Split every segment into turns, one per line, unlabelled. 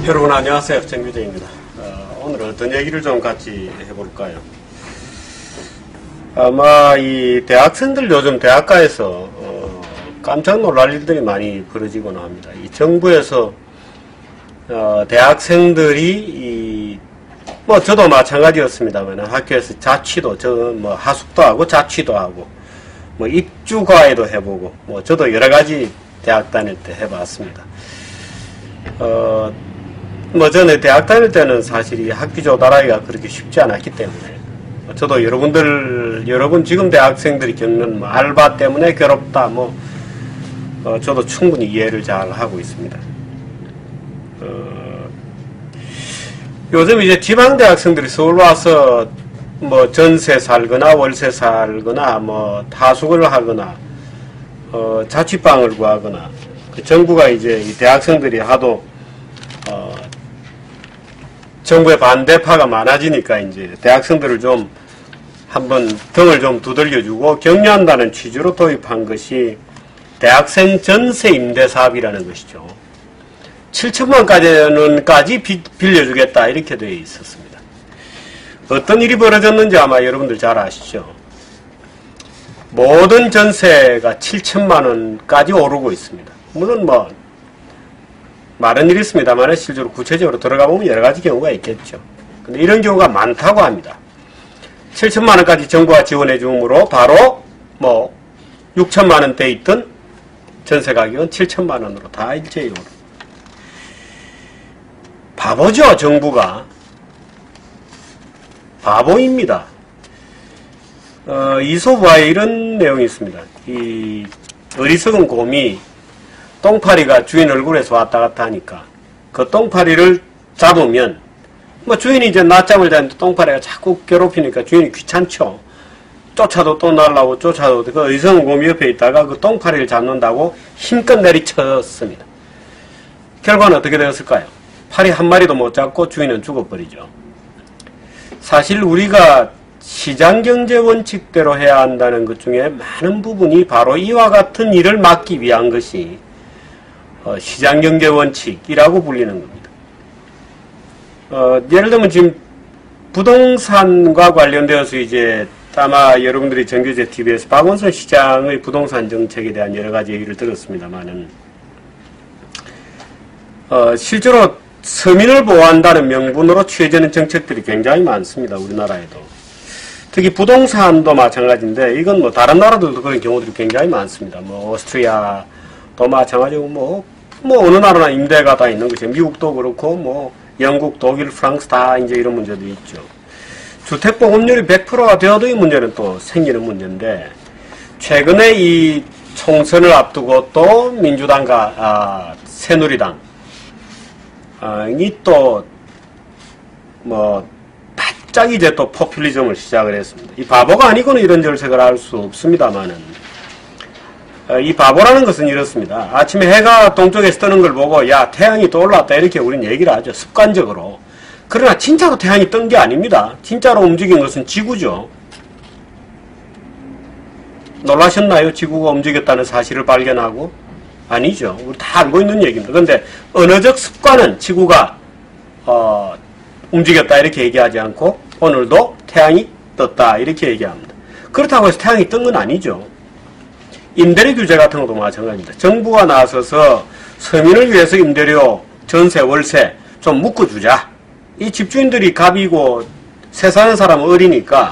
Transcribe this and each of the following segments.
여러분 안녕하세요. 정규재입니다. 오늘 어떤 얘기를 좀 같이 해볼까요? 아마 이 대학생들 요즘 대학가에서 깜짝 놀랄 일들이 많이 벌어지곤 합니다. 이 정부에서 대학생들이 뭐 저도 마찬가지였습니다만 학교에서 자취도 뭐 하숙도 하고 자취도 하고 뭐 입주과외도 해보고 뭐 저도 여러 가지 대학 다닐 때 해봤습니다. 뭐 전에 대학 다닐 때는 사실 이 학비 조달하기가 그렇게 쉽지 않았기 때문에 저도 여러분 지금 대학생들이 겪는 뭐 알바 때문에 괴롭다 저도 충분히 이해를 잘 하고 있습니다. 요즘 이제 지방 대학생들이 서울 와서 뭐 전세 살거나 월세 살거나 뭐 하숙을 하거나 자취방을 구하거나 정부가 이제 이 대학생들이 하도 정부의 반대파가 많아지니까 이제 대학생들을 좀 한번 등을 좀 두들겨주고 격려한다는 취지로 도입한 것이 대학생 전세 임대 사업이라는 것이죠. 7천만 원까지 빌려주겠다 이렇게 되어 있었습니다. 어떤 일이 벌어졌는지 아마 여러분들 잘 아시죠. 모든 전세가 7천만 원까지 오르고 있습니다. 물론 뭐 말은 이렇습니다만 실제로 구체적으로 들어가 보면 여러 가지 경우가 있겠죠. 근데 이런 경우가 많다고 합니다. 7천만 원까지 정부가 지원해 주므로 바로 뭐 6천만 원대 있던 전세 가격은 7천만 원으로 다 일제히 오르고. 바보죠, 정부가. 바보입니다. 이솝우화에 이런 내용이 있습니다. 이 어리석은 곰이 똥파리가 주인 얼굴에서 왔다 갔다 하니까 그 똥파리를 잡으면 뭐 주인이 이제 낮잠을 자는데 똥파리가 자꾸 괴롭히니까 주인이 귀찮죠. 쫓아도 또 날라오고 쫓아도 그 어리석은 곰이 옆에 있다가 그 똥파리를 잡는다고 힘껏 내리쳤습니다. 결과는 어떻게 되었을까요? 파리 한 마리도 못 잡고 주인은 죽어버리죠. 사실 우리가 시장경제 원칙대로 해야 한다는 것 중에 많은 부분이 바로 이와 같은 일을 막기 위한 것이 시장경제 원칙이라고 불리는 겁니다. 예를 들면 지금 부동산과 관련되어서 이제 아마 여러분들이 정규재 TV에서 박원순 시장의 부동산 정책에 대한 여러 가지 얘기를 들었습니다만은 실제로 서민을 보호한다는 명분으로 취해지는 정책들이 굉장히 많습니다. 우리나라에도. 특히 부동산도 마찬가지인데 이건 뭐 다른 나라들도 그런 경우들이 굉장히 많습니다. 뭐 오스트리아도 마찬가지고 뭐 어느 나라나 임대가 다 있는 것이죠. 미국도 그렇고 뭐 영국, 독일, 프랑스 다 이제 이런 문제도 있죠. 주택보급률이 100%가 되어도 이 문제는 또 생기는 문제인데 최근에 이 총선을 앞두고 또 민주당과 새누리당 이 또 뭐 바짝 이제 또 포퓰리즘을 시작을 했습니다. 이 바보가 아니고는 이런 정책을 할 수 없습니다만은 이 바보라는 것은 이렇습니다. 아침에 해가 동쪽에서 뜨는 걸 보고 야 태양이 또 올라왔다 이렇게 우리는 얘기를 하죠. 습관적으로. 그러나 진짜로 태양이 뜬 게 아닙니다. 진짜로 움직인 것은 지구죠. 놀라셨나요? 지구가 움직였다는 사실을 발견하고? 아니죠. 우리 다 알고 있는 얘기입니다. 그런데 언어적 습관은 지구가 움직였다 이렇게 얘기하지 않고 오늘도 태양이 떴다 이렇게 얘기합니다. 그렇다고 해서 태양이 뜬 건 아니죠. 임대료 규제 같은 것도 마찬가지입니다. 정부가 나서서 서민을 위해서 임대료, 전세, 월세 좀 묶어주자. 이 집주인들이 갑이고 세 사는 사람은 어리니까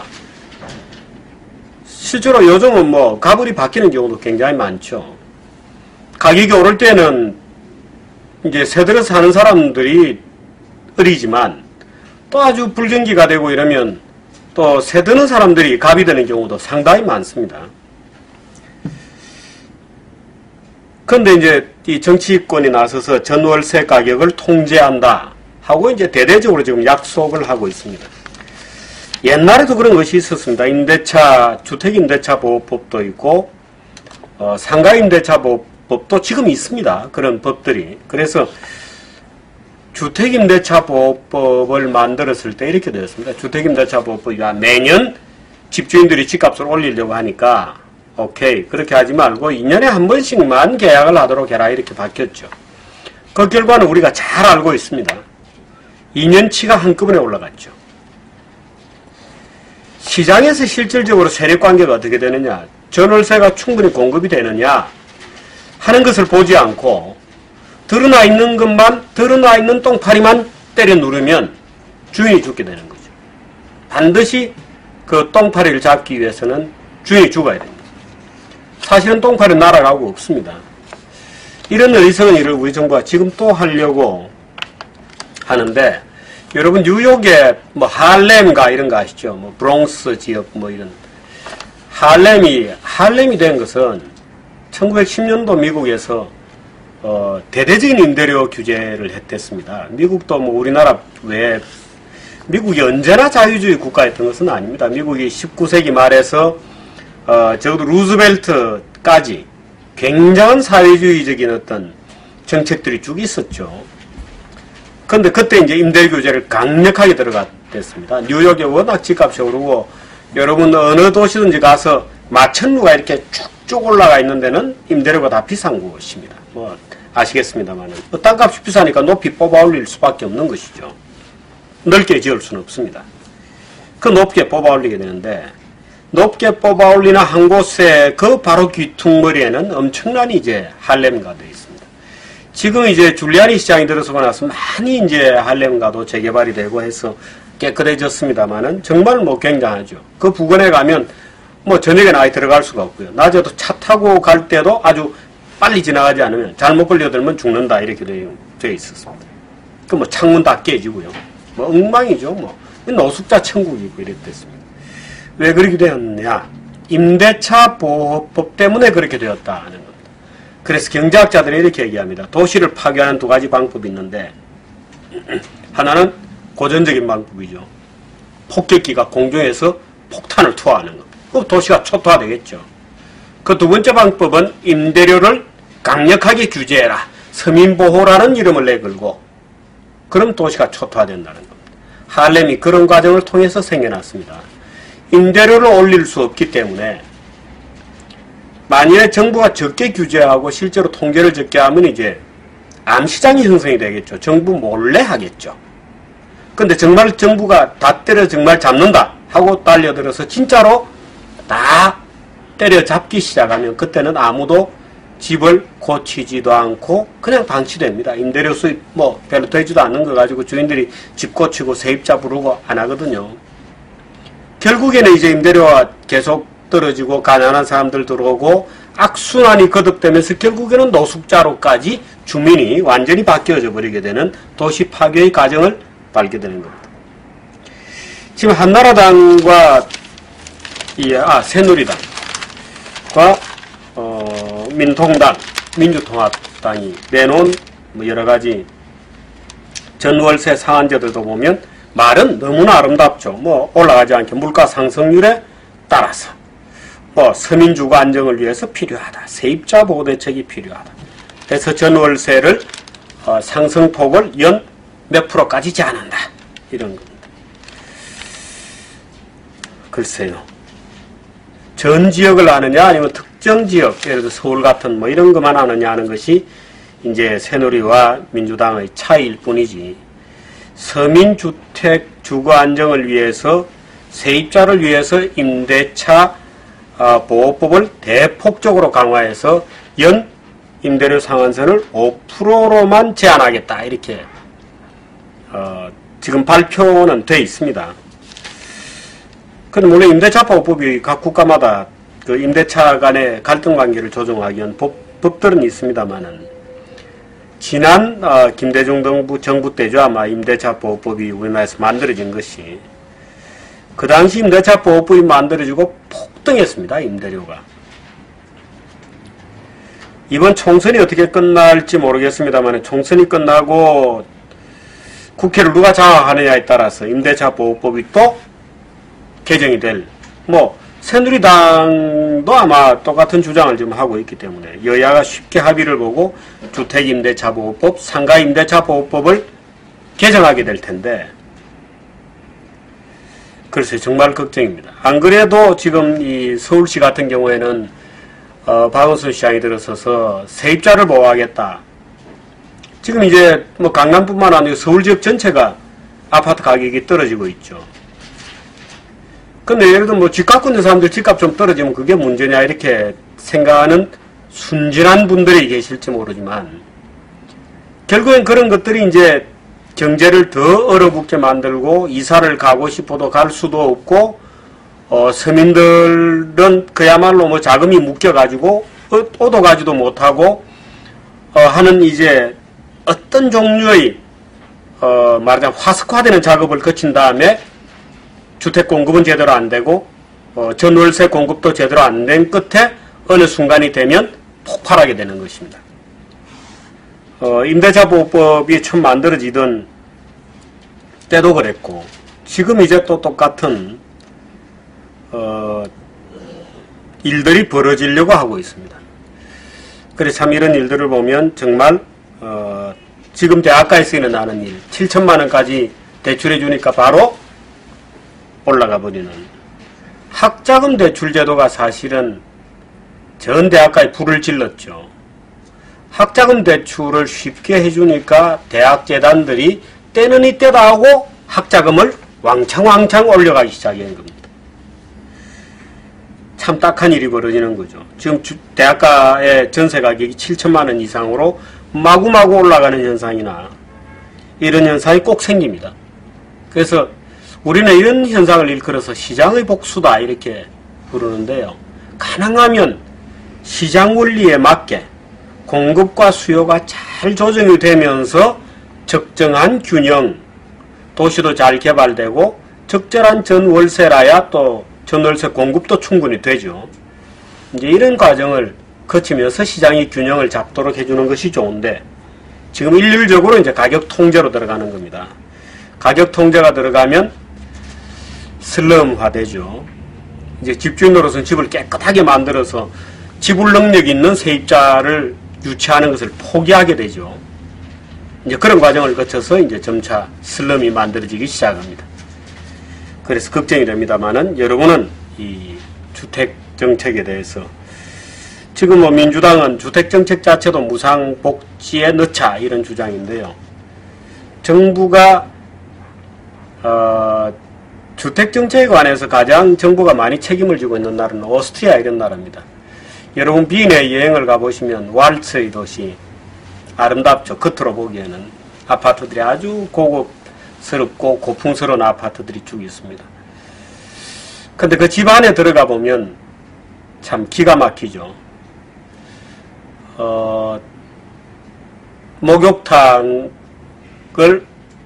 실제로 요즘은 뭐 가불이 바뀌는 경우도 굉장히 많죠. 가격이 오를 때는 이제 새들어 사는 사람들이 어리지만 또 아주 불경기가 되고 이러면 또 새드는 사람들이 갑이 되는 경우도 상당히 많습니다. 그런데 이제 이 정치권이 나서서 전월세 가격을 통제한다 하고 이제 대대적으로 지금 약속을 하고 있습니다. 옛날에도 그런 것이 있었습니다. 주택임대차 보호법도 있고 상가임대차 보호법도 지금 있습니다. 그런 법들이. 그래서 주택임대차 보호법을 만들었을 때 이렇게 되었습니다. 주택임대차 보호법이 매년 집주인들이 집값을 올리려고 하니까 오케이 그렇게 하지 말고 2년에 한 번씩만 계약을 하도록 해라 이렇게 바뀌었죠. 그 결과는 우리가 잘 알고 있습니다. 2년치가 한꺼번에 올라갔죠. 시장에서 실질적으로 세력관계가 어떻게 되느냐, 전월세가 충분히 공급이 되느냐 하는 것을 보지 않고 드러나 있는 것만, 드러나 있는 똥파리만 때려 누르면 주인이 죽게 되는 거죠. 반드시 그 똥파리를 잡기 위해서는 주인이 죽어야 됩니다. 사실은 똥파리는 날아가고 없습니다. 이런 어리석은 일을 우리 정부가 지금 또 하려고 하는데, 여러분 뉴욕의 뭐 할렘가 이런 거 아시죠? 뭐 브롱스 지역 뭐 이런 할렘이 된 것은 1910년도 미국에서 대대적인 임대료 규제를 했댔습니다. 미국도 뭐 우리나라 외에 미국이 언제나 자유주의 국가였던 것은 아닙니다. 미국이 19세기 말에서 적어도 루즈벨트까지 굉장한 사회주의적인 어떤 정책들이 쭉 있었죠. 그런데 그때 이제 임대 규제를 강력하게 들어갔댔습니다. 뉴욕에 워낙 집값이 오르고, 여러분 어느 도시든지 가서 마천루가 이렇게 쭉쭉 올라가 있는 데는 임대료가 다 비싼 곳입니다. 뭐 아시겠습니다만, 땅값이 비싸니까 높이 뽑아 올릴 수밖에 없는 것이죠. 넓게 지을 수는 없습니다. 그 높게 뽑아 올리게 되는데, 높게 뽑아 올리는 한 곳에 그 바로 귀퉁머리에는 엄청난 이제 할렘가 되어 있습니다. 지금 이제 줄리아니 시장이 들어서고 나서 많이 이제 할렘가도 재개발이 되고 해서 깨끗해졌습니다만은 정말 뭐 굉장하죠. 그 부근에 가면 뭐 저녁에는 아예 들어갈 수가 없고요. 낮에도 차 타고 갈 때도 아주 빨리 지나가지 않으면 잘못 걸려들면 죽는다 이렇게 되어 있었습니다. 그 뭐 창문 다 깨지고요. 뭐 엉망이죠. 뭐 노숙자 천국이고 이랬댔습니다. 왜 그렇게 되었느냐? 임대차 보호법 때문에 그렇게 되었다 하는 겁니다. 그래서 경제학자들이 이렇게 얘기합니다. 도시를 파괴하는 두 가지 방법이 있는데, 하나는 고전적인 방법이죠. 폭격기가 공중에서 폭탄을 투하하는 겁니다. 그럼 도시가 초토화되겠죠. 그 두 번째 방법은 임대료를 강력하게 규제해라, 서민보호라는 이름을 내걸고, 그럼 도시가 초토화된다는 겁니다. 할렘이 그런 과정을 통해서 생겨났습니다. 임대료를 올릴 수 없기 때문에 만일에 정부가 적게 규제하고 실제로 통계를 적게 하면 이제 암시장이 형성이 되겠죠. 정부 몰래 하겠죠. 근데 정말 정부가 다 때려 정말 잡는다 하고 달려들어서 진짜로 다 때려잡기 시작하면 그때는 아무도 집을 고치지도 않고 그냥 방치됩니다. 임대료 수입 뭐 별로 되지도 않는 거 가지고 주인들이 집 고치고 세입자 부르고 안 하거든요. 결국에는 이제 임대료가 계속 떨어지고 가난한 사람들 들어오고 악순환이 거듭되면서 결국에는 노숙자로까지 주민이 완전히 바뀌어져 버리게 되는 도시 파괴의 과정을 밟게 되는 겁니다. 지금 한나라당과 새누리당과 민통당, 민주통합당이 내놓은 뭐 여러 가지 전월세 상한제들도 보면 말은 너무나 아름답죠. 뭐 올라가지 않게 물가 상승률에 따라서 뭐 서민주거 안정을 위해서 필요하다. 세입자 보호 대책이 필요하다. 그래서 전월세를 상승폭을 연 몇 프로까지 제한한다. 이런 겁니다. 글쎄요. 전 지역을 아느냐 아니면 특정 지역, 예를 들어 서울 같은 뭐 이런 것만 아느냐 하는 것이 이제 새누리와 민주당의 차이일 뿐이지, 서민주택 주거 안정을 위해서 세입자를 위해서 임대차 보호법을 대폭적으로 강화해서 연 임대료 상한선을 5%로만 제한하겠다 이렇게 지금 발표는 돼 있습니다. 그런데 물론 임대차 보호법이 각 국가마다 그 임대차 간의 갈등 관계를 조정하기 위한 법들은 있습니다만은, 지난 김대중 정부 때죠. 아마 임대차 보호법이 우리나라에서 만들어진 것이. 그 당시 임대차 보호법이 만들어지고 폭등했습니다. 임대료가. 이번 총선이 어떻게 끝날지 모르겠습니다만 총선이 끝나고 국회를 누가 장악하느냐에 따라서 임대차 보호법이 또 개정이 될, 뭐 새누리당도 아마 똑같은 주장을 지금 하고 있기 때문에 여야가 쉽게 합의를 보고 주택임대차보호법, 상가임대차보호법을 개정하게 될 텐데, 글쎄 정말 걱정입니다. 안 그래도 지금 이 서울시 같은 경우에는 박원순 시장이 들어서서 세입자를 보호하겠다. 지금 이제 뭐 강남뿐만 아니라 서울 지역 전체가 아파트 가격이 떨어지고 있죠. 근데 예를 들어 뭐 집 갖고 있는 사람들 집값 좀 떨어지면 그게 문제냐 이렇게 생각하는 순진한 분들이 계실지 모르지만 결국엔 그런 것들이 이제 경제를 더 얼어붙게 만들고 이사를 가고 싶어도 갈 수도 없고 서민들은 그야말로 뭐 자금이 묶여가지고 오도 가지도 못하고 하는 이제 어떤 종류의 말하자면 화석화되는 작업을 거친 다음에 주택 공급은 제대로 안 되고 전월세 공급도 제대로 안 된 끝에 어느 순간이 되면 폭발하게 되는 것입니다. 임대차 보호법이 처음 만들어지던 때도 그랬고 지금 이제 또 똑같은 일들이 벌어지려고 하고 있습니다. 그래서 참 이런 일들을 보면 정말 지금 대학가에서 일어나는 일 7천만 원까지 대출해 주니까 바로 올라가 버리는 학자금 대출 제도가 사실은 전 대학가에 불을 질렀죠. 학자금 대출을 쉽게 해주니까 대학재단들이 때는 이때다 하고 학자금을 왕창 올려가기 시작한 겁니다. 참 딱한 일이 벌어지는 거죠. 지금 대학가의 전세 가격이 7천만 원 이상으로 마구마구 올라가는 현상이나 이런 현상이 꼭 생깁니다. 그래서 우리는 이런 현상을 일컬어서 시장의 복수다 이렇게 부르는데요. 가능하면 시장 원리에 맞게 공급과 수요가 잘 조정이 되면서 적정한 균형, 도시도 잘 개발되고 적절한 전월세라야 또 전월세 공급도 충분히 되죠. 이제 이런 과정을 거치면서 시장이 균형을 잡도록 해주는 것이 좋은데 지금 일률적으로 이제 가격 통제로 들어가는 겁니다. 가격 통제가 들어가면 슬럼화 되죠. 이제 집주인으로서는 집을 깨끗하게 만들어서 지불 능력 있는 세입자를 유치하는 것을 포기하게 되죠. 이제 그런 과정을 거쳐서 이제 점차 슬럼이 만들어지기 시작합니다. 그래서 걱정이 됩니다만은 여러분은 이 주택 정책에 대해서 지금 뭐 민주당은 주택 정책 자체도 무상복지에 넣자 이런 주장인데요. 정부가 주택 정책에 관해서 가장 정부가 많이 책임을 지고 있는 나라는 오스트리아 이런 나라입니다. 여러분 비엔에 여행을 가보시면 왈츠의 도시 아름답죠. 겉으로 보기에는 아파트들이 아주 고급스럽고 고풍스러운 아파트들이 쭉 있습니다. 근데 그 집 안에 들어가 보면 참 기가 막히죠. 목욕탕이 그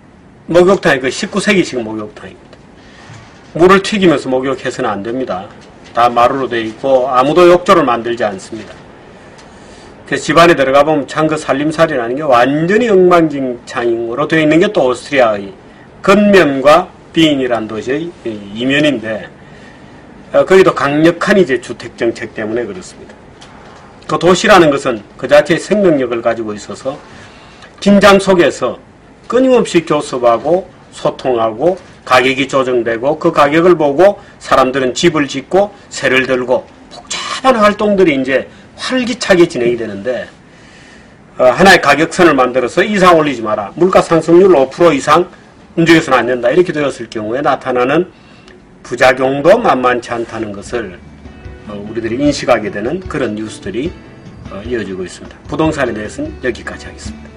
19세기식 목욕탕입니다. 물을 튀기면서 목욕해서는 안 됩니다. 다 마루로 되어 있고 아무도 욕조를 만들지 않습니다. 그래서 집안에 들어가 보면 참 그 살림살이라는 게 완전히 엉망진창으로 되어 있는 게 또 오스트리아의 근면과 비인이라는 도시의 이면인데 거기도 강력한 이제 주택정책 때문에 그렇습니다. 그 도시라는 것은 그 자체의 생명력을 가지고 있어서 긴장 속에서 끊임없이 교섭하고 소통하고 가격이 조정되고 그 가격을 보고 사람들은 집을 짓고 세를 들고 복잡한 활동들이 이제 활기차게 진행이 되는데 하나의 가격선을 만들어서 이상 올리지 마라. 물가 상승률 5% 이상 움직여서는 안 된다. 이렇게 되었을 경우에 나타나는 부작용도 만만치 않다는 것을 우리들이 인식하게 되는 그런 뉴스들이 이어지고 있습니다. 부동산에 대해서는 여기까지 하겠습니다.